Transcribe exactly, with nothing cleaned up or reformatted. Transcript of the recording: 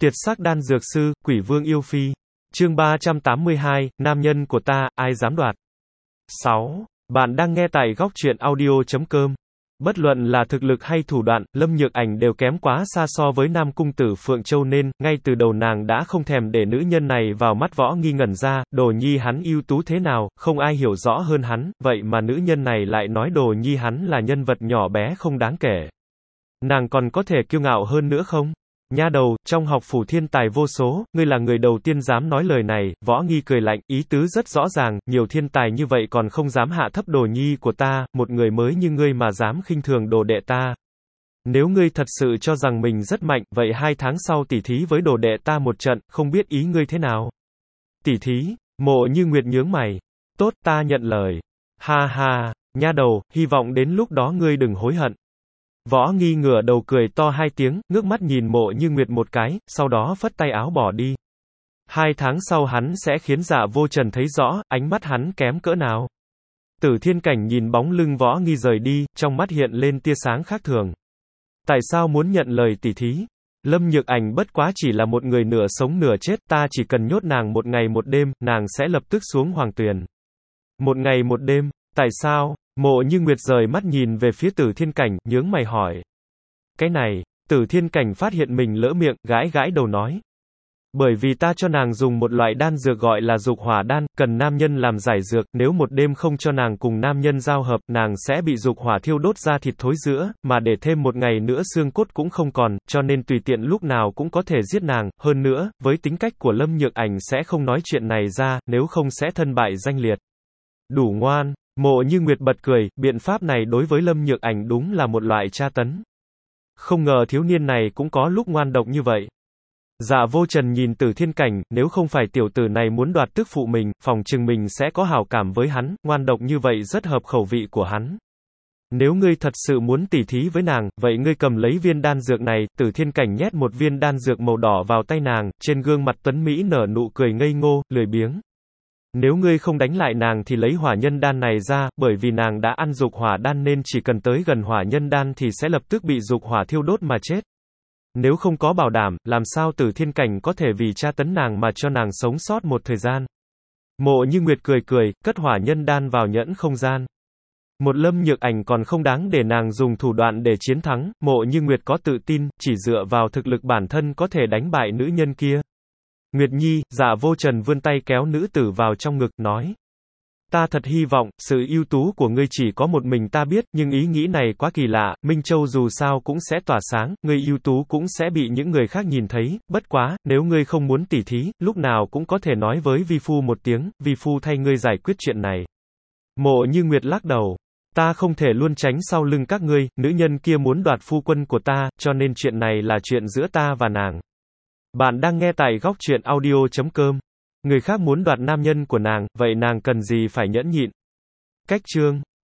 Tiệt sắc đan dược sư, quỷ vương yêu phi. Chương ba trăm tám mươi hai, nam nhân của ta, ai dám đoạt. sáu. Bạn đang nghe tại góc truyện audio chấm com. Bất luận là thực lực hay thủ đoạn, Lâm Nhược Ảnh đều kém quá xa so với Nam Cung Tử Phượng Châu nên, ngay từ đầu nàng đã không thèm để nữ nhân này vào mắt Võ Nghi ngẩn ra, Đồ Nhi hắn ưu tú thế nào, không ai hiểu rõ hơn hắn, vậy mà nữ nhân này lại nói Đồ Nhi hắn là nhân vật nhỏ bé không đáng kể. Nàng còn có thể kiêu ngạo hơn nữa không? Nha đầu, trong học phủ thiên tài vô số, ngươi là người đầu tiên dám nói lời này. Võ Nghi cười lạnh, ý tứ rất rõ ràng, nhiều thiên tài như vậy còn không dám hạ thấp Đồ Nhi của ta, một người mới như ngươi mà dám khinh thường đồ đệ ta. Nếu ngươi thật sự cho rằng mình rất mạnh, vậy hai tháng sau tỉ thí với đồ đệ ta một trận, không biết ý ngươi thế nào? Tỉ thí? Mộ Như Nguyệt nhướng mày. Tốt, ta nhận lời. Ha ha, nha đầu, hy vọng đến lúc đó ngươi đừng hối hận. Võ Nghi ngửa đầu cười to hai tiếng, ngước mắt nhìn Mộ Như Nguyệt một cái, sau đó phất tay áo bỏ đi. Hai tháng sau hắn sẽ khiến Dạ Vô Trần thấy rõ, ánh mắt hắn kém cỡ nào. Tử Thiên Cảnh nhìn bóng lưng Võ Nghi rời đi, trong mắt hiện lên tia sáng khác thường. Tại sao muốn nhận lời tỉ thí? Lâm Nhược Ảnh bất quá chỉ là một người nửa sống nửa chết, ta chỉ cần nhốt nàng một ngày một đêm, nàng sẽ lập tức xuống hoàng tuyền. Một ngày một đêm, tại sao? Mộ Như Nguyệt rời mắt nhìn về phía Tử Thiên Cảnh, nhướng mày hỏi. Cái này, Tử Thiên Cảnh phát hiện mình lỡ miệng, gãi gãi đầu nói. Bởi vì ta cho nàng dùng một loại đan dược gọi là dục hỏa đan, cần nam nhân làm giải dược, nếu một đêm không cho nàng cùng nam nhân giao hợp, nàng sẽ bị dục hỏa thiêu đốt ra thịt thối rữa, mà để thêm một ngày nữa xương cốt cũng không còn, cho nên tùy tiện lúc nào cũng có thể giết nàng, hơn nữa, với tính cách của Lâm Nhược Ảnh sẽ không nói chuyện này ra, nếu không sẽ thân bại danh liệt. Đủ ngoan. Mộ Như Nguyệt bật cười, biện pháp này đối với Lâm Nhược Ảnh đúng là một loại tra tấn. Không ngờ thiếu niên này cũng có lúc ngoan độc như vậy. Dạ Vô Trần nhìn Tử Thiên Cảnh, nếu không phải tiểu tử này muốn đoạt tức phụ mình, phòng chừng mình sẽ có hảo cảm với hắn, ngoan độc như vậy rất hợp khẩu vị của hắn. Nếu ngươi thật sự muốn tỉ thí với nàng, vậy ngươi cầm lấy viên đan dược này. Tử Thiên Cảnh nhét một viên đan dược màu đỏ vào tay nàng, trên gương mặt tuấn Mỹ nở nụ cười ngây ngô, lười biếng. Nếu ngươi không đánh lại nàng thì lấy hỏa nhân đan này ra, bởi vì nàng đã ăn dục hỏa đan nên chỉ cần tới gần hỏa nhân đan thì sẽ lập tức bị dục hỏa thiêu đốt mà chết. Nếu không có bảo đảm, làm sao Tử Thiên Cảnh có thể vì tra tấn nàng mà cho nàng sống sót một thời gian. Mộ Như Nguyệt cười cười, cất hỏa nhân đan vào nhẫn không gian. Một Lâm Nhược Ảnh còn không đáng để nàng dùng thủ đoạn để chiến thắng. Mộ Như Nguyệt có tự tin, chỉ dựa vào thực lực bản thân có thể đánh bại nữ nhân kia. Nguyệt Nhi, Dạ Vô Trần vươn tay kéo nữ tử vào trong ngực, nói. Ta thật hy vọng, sự ưu tú của ngươi chỉ có một mình ta biết, nhưng ý nghĩ này quá kỳ lạ, Minh Châu dù sao cũng sẽ tỏa sáng, ngươi ưu tú cũng sẽ bị những người khác nhìn thấy, bất quá, nếu ngươi không muốn tỉ thí, lúc nào cũng có thể nói với vi phu một tiếng, vi phu thay ngươi giải quyết chuyện này. Mộ Như Nguyệt lắc đầu. Ta không thể luôn tránh sau lưng các ngươi, nữ nhân kia muốn đoạt phu quân của ta, cho nên chuyện này là chuyện giữa ta và nàng. Bạn đang nghe tại góc truyện audio chấm com. Người khác muốn đoạt nam nhân của nàng, vậy nàng cần gì phải nhẫn nhịn. Cách chương